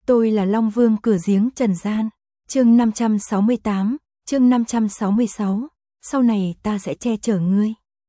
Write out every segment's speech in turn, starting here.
Tôi là Long Vương cửa giếng trần gian. Chương 568, chương 566, sau này ta sẽ che chở ngươi.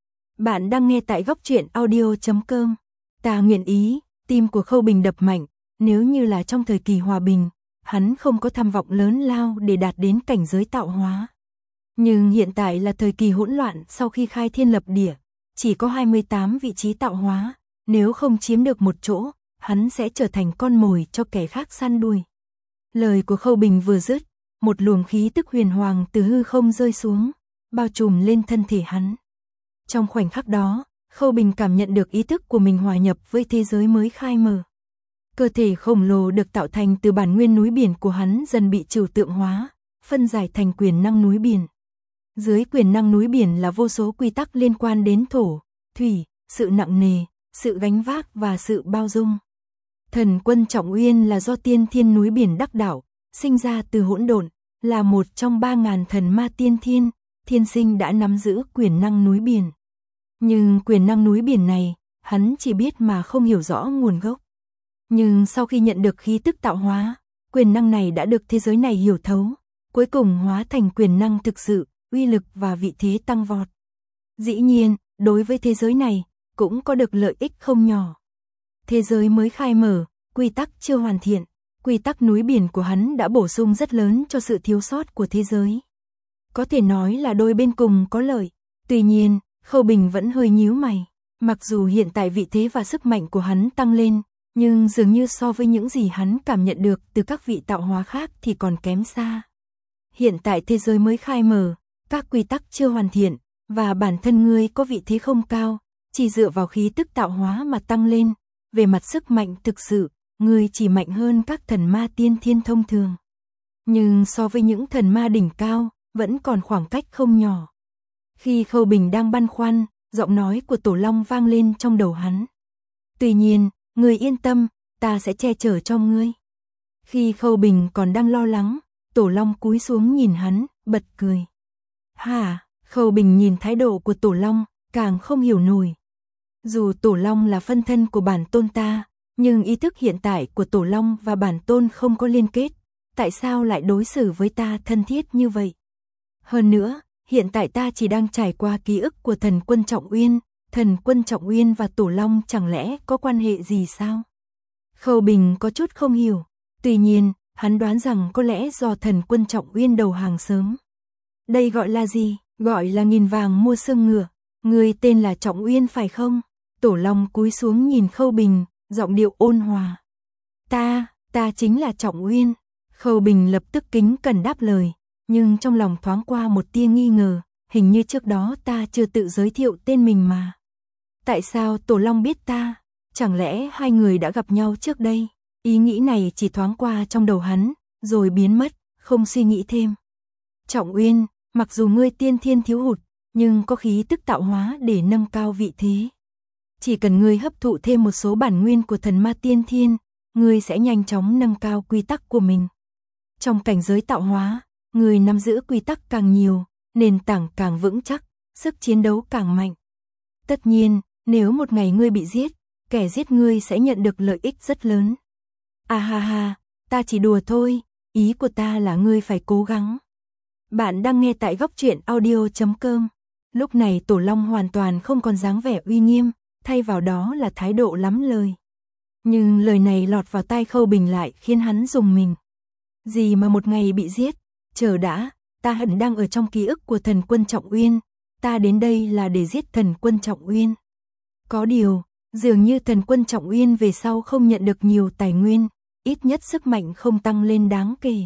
Bạn đang nghe tại góc truyện audio.com. Ta nguyện ý, tim của Khâu Bình đập mạnh, nếu như là trong thời kỳ hòa bình, hắn không có tham vọng lớn lao để đạt đến cảnh giới tạo hóa. Nhưng hiện tại là thời kỳ hỗn loạn sau khi khai thiên lập địa, chỉ có 28 vị trí tạo hóa, nếu không chiếm được một chỗ, hắn sẽ trở thành con mồi cho kẻ khác săn đuổi. Lời của Khâu Bình vừa dứt, một luồng khí tức huyền hoàng từ hư không rơi xuống, bao trùm lên thân thể hắn. Trong khoảnh khắc đó, Khâu Bình cảm nhận được ý thức của mình hòa nhập với thế giới mới khai mở. Cơ thể khổng lồ được tạo thành từ bản nguyên núi biển của hắn dần bị trừu tượng hóa, phân giải thành quyền năng núi biển. Dưới quyền năng núi biển là vô số quy tắc liên quan đến thổ, thủy, sự nặng nề, sự gánh vác và sự bao dung. Thần Quân Trọng Uyên là do tiên thiên núi biển đắc đạo, sinh ra từ hỗn độn, là một trong 3.000 thần ma tiên thiên, thiên sinh đã nắm giữ quyền năng núi biển. Nhưng quyền năng núi biển này, hắn chỉ biết mà không hiểu rõ nguồn gốc. Nhưng sau khi nhận được khí tức tạo hóa, quyền năng này đã được thế giới này hiểu thấu, cuối cùng hóa thành quyền năng thực sự, uy lực và vị thế tăng vọt. Dĩ nhiên, đối với thế giới này, cũng có được lợi ích không nhỏ. Thế giới mới khai mở, quy tắc chưa hoàn thiện, quy tắc núi biển của hắn đã bổ sung rất lớn cho sự thiếu sót của thế giới. Có thể nói là đôi bên cùng có lợi, tuy nhiên, Khâu Bình vẫn hơi nhíu mày. Mặc dù hiện tại vị thế và sức mạnh của hắn tăng lên, nhưng dường như so với những gì hắn cảm nhận được từ các vị tạo hóa khác thì còn kém xa. Hiện tại thế giới mới khai mở, các quy tắc chưa hoàn thiện, và bản thân ngươi có vị thế không cao, chỉ dựa vào khí tức tạo hóa mà tăng lên. Về mặt sức mạnh thực sự, ngươi chỉ mạnh hơn các thần ma tiên thiên thông thường. Nhưng so với những thần ma đỉnh cao, vẫn còn khoảng cách không nhỏ. Khi Khâu Bình đang băn khoăn, giọng nói của Tổ Long vang lên trong đầu hắn. Tuy nhiên, ngươi yên tâm, ta sẽ che chở cho ngươi. Khi Khâu Bình còn đang lo lắng, Tổ Long cúi xuống nhìn hắn, bật cười. Hả? Khâu Bình nhìn thái độ của Tổ Long, càng không hiểu nổi. Dù Tổ Long là phân thân của bản tôn ta, nhưng ý thức hiện tại của Tổ Long và bản tôn không có liên kết, tại sao lại đối xử với ta thân thiết như vậy? Hơn nữa, hiện tại ta chỉ đang trải qua ký ức của thần Quân Trọng Uyên, thần Quân Trọng Uyên và Tổ Long chẳng lẽ có quan hệ gì sao? Khâu Bình có chút không hiểu, tuy nhiên, hắn đoán rằng có lẽ do thần Quân Trọng Uyên đầu hàng sớm. Đây gọi là gì? Gọi là nghìn vàng mua xương ngựa. Người tên là Trọng Uyên phải không? Tổ Long cúi xuống nhìn Khâu Bình, giọng điệu ôn hòa. Ta chính là Trọng Uyên. Khâu Bình lập tức kính cẩn đáp lời, nhưng trong lòng thoáng qua một tia nghi ngờ, hình như trước đó ta chưa tự giới thiệu tên mình mà. Tại sao Tổ Long biết ta? Chẳng lẽ hai người đã gặp nhau trước đây? Ý nghĩ này chỉ thoáng qua trong đầu hắn, rồi biến mất, không suy nghĩ thêm. Trọng Uyên, mặc dù ngươi tiên thiên thiếu hụt, nhưng có khí tức tạo hóa để nâng cao vị thế. Chỉ cần ngươi hấp thụ thêm một số bản nguyên của thần ma tiên thiên, ngươi sẽ nhanh chóng nâng cao quy tắc của mình. Trong cảnh giới tạo hóa, ngươi nắm giữ quy tắc càng nhiều, nền tảng càng vững chắc, sức chiến đấu càng mạnh. Tất nhiên, nếu một ngày ngươi bị giết, kẻ giết ngươi sẽ nhận được lợi ích rất lớn. À ha ha, ta chỉ đùa thôi, ý của ta là ngươi phải cố gắng. Bạn đang nghe tại góc truyện audio.com. Lúc này Tổ Long hoàn toàn không còn dáng vẻ uy nghiêm, thay vào đó là thái độ lắm lời. Nhưng lời này lọt vào tai Khâu Bình lại khiến hắn rùng mình. Gì mà một ngày bị giết, chờ đã, ta hẳn đang ở trong ký ức của thần Quân Trọng Uyên, ta đến đây là để giết thần Quân Trọng Uyên. Có điều, dường như thần Quân Trọng Uyên về sau không nhận được nhiều tài nguyên, ít nhất sức mạnh không tăng lên đáng kể.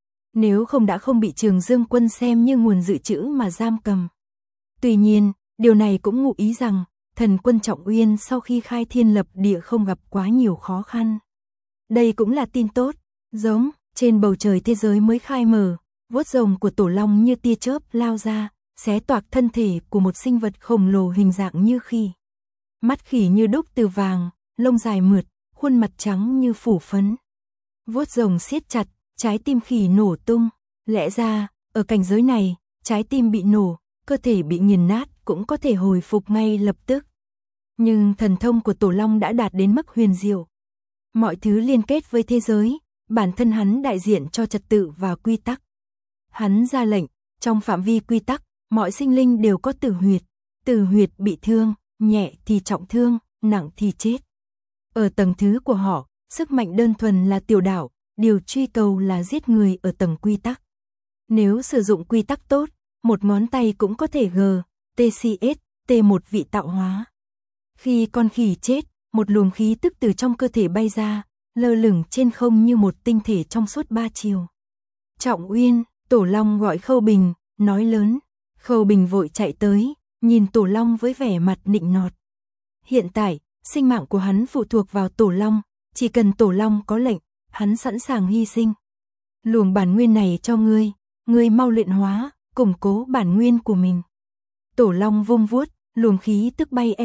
Nếu không đã không bị Trường Dương Quân xem như nguồn dự trữ mà giam cầm. Tuy nhiên, điều này cũng ngụ ý rằng, thần Quân Trọng Uyên sau khi khai thiên lập địa không gặp quá nhiều khó khăn. Đây cũng là tin tốt, giống, trên bầu trời thế giới mới khai mở, vuốt rồng của Tổ Long như tia chớp lao ra, xé toạc thân thể của một sinh vật khổng lồ hình dạng như khỉ. Mắt khỉ như đúc từ vàng, lông dài mượt, khuôn mặt trắng như phủ phấn. Vuốt rồng siết chặt, trái tim khỉ nổ tung. Lẽ ra, ở cảnh giới này, trái tim bị nổ, cơ thể bị nghiền nát cũng có thể hồi phục ngay lập tức. Nhưng thần thông của Tổ Long đã đạt đến mức huyền diệu. Mọi thứ liên kết với thế giới, Bản thân hắn đại diện cho trật tự và quy tắc. Hắn ra lệnh, trong phạm vi quy tắc, mọi sinh linh đều có tử huyệt bị thương, nhẹ thì trọng thương, nặng thì chết. Ở tầng thứ của họ, sức mạnh đơn thuần là tiểu đạo, điều truy cầu là giết người ở tầng quy tắc. Nếu sử dụng quy tắc tốt, một ngón tay cũng có thể TCS, T1 vị tạo hóa. Khi con khỉ chết, một luồng khí tức từ trong cơ thể bay ra, lơ lửng trên không như một tinh thể trong suốt 3 chiều. Trọng Uyên, Tổ Long gọi Khâu Bình, nói lớn. Khâu Bình vội chạy tới, nhìn Tổ Long với vẻ mặt nịnh nọt. Hiện tại, sinh mạng của hắn phụ thuộc vào Tổ Long, chỉ cần Tổ Long có lệnh, hắn sẵn sàng hy sinh. Luồng bản nguyên này cho ngươi mau luyện hóa, củng cố bản nguyên của mình. Tổ Long vung vuốt, luồng khí tức bay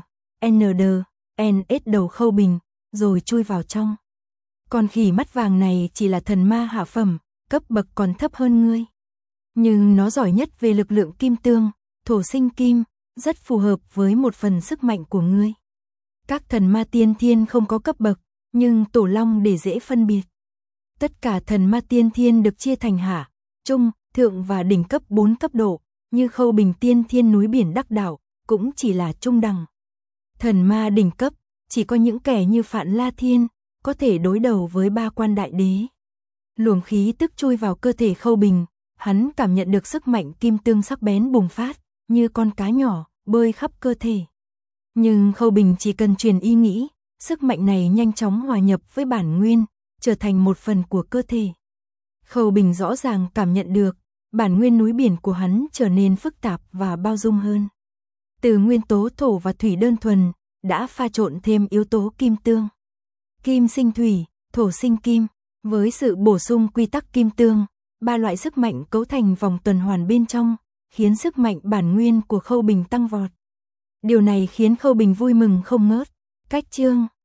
NS đầu Khâu Bình, rồi chui vào trong. Con khỉ mắt vàng này chỉ là thần ma hạ phẩm, cấp bậc còn thấp hơn ngươi. Nhưng nó giỏi nhất về lực lượng kim tương, thổ sinh kim, rất phù hợp với một phần sức mạnh của ngươi. Các thần ma tiên thiên không có cấp bậc, nhưng Tổ Long để dễ phân biệt. Tất cả thần ma tiên thiên được chia thành hạ, trung, thượng và đỉnh cấp 4 cấp độ, như Khâu Bình tiên thiên núi biển đắc đạo, cũng chỉ là trung đẳng. Thần ma đỉnh cấp, chỉ có những kẻ như Phạn La Thiên, có thể đối đầu với 3 quan đại đế. Luồng khí tức chui vào cơ thể Khâu Bình, hắn cảm nhận được sức mạnh kim tương sắc bén bùng phát, như con cá nhỏ, bơi khắp cơ thể. Nhưng Khâu Bình chỉ cần truyền ý nghĩ, sức mạnh này nhanh chóng hòa nhập với bản nguyên, trở thành một phần của cơ thể. Khâu Bình rõ ràng cảm nhận được, bản nguyên núi biển của hắn trở nên phức tạp và bao dung hơn. Từ nguyên tố thổ và thủy đơn thuần, đã pha trộn thêm yếu tố kim tương. Kim sinh thủy, thổ sinh kim, với sự bổ sung quy tắc kim tương, 3 loại sức mạnh cấu thành vòng tuần hoàn bên trong, khiến sức mạnh bản nguyên của Khâu Bình tăng vọt. Điều này khiến Khâu Bình vui mừng không ngớt. Cách chương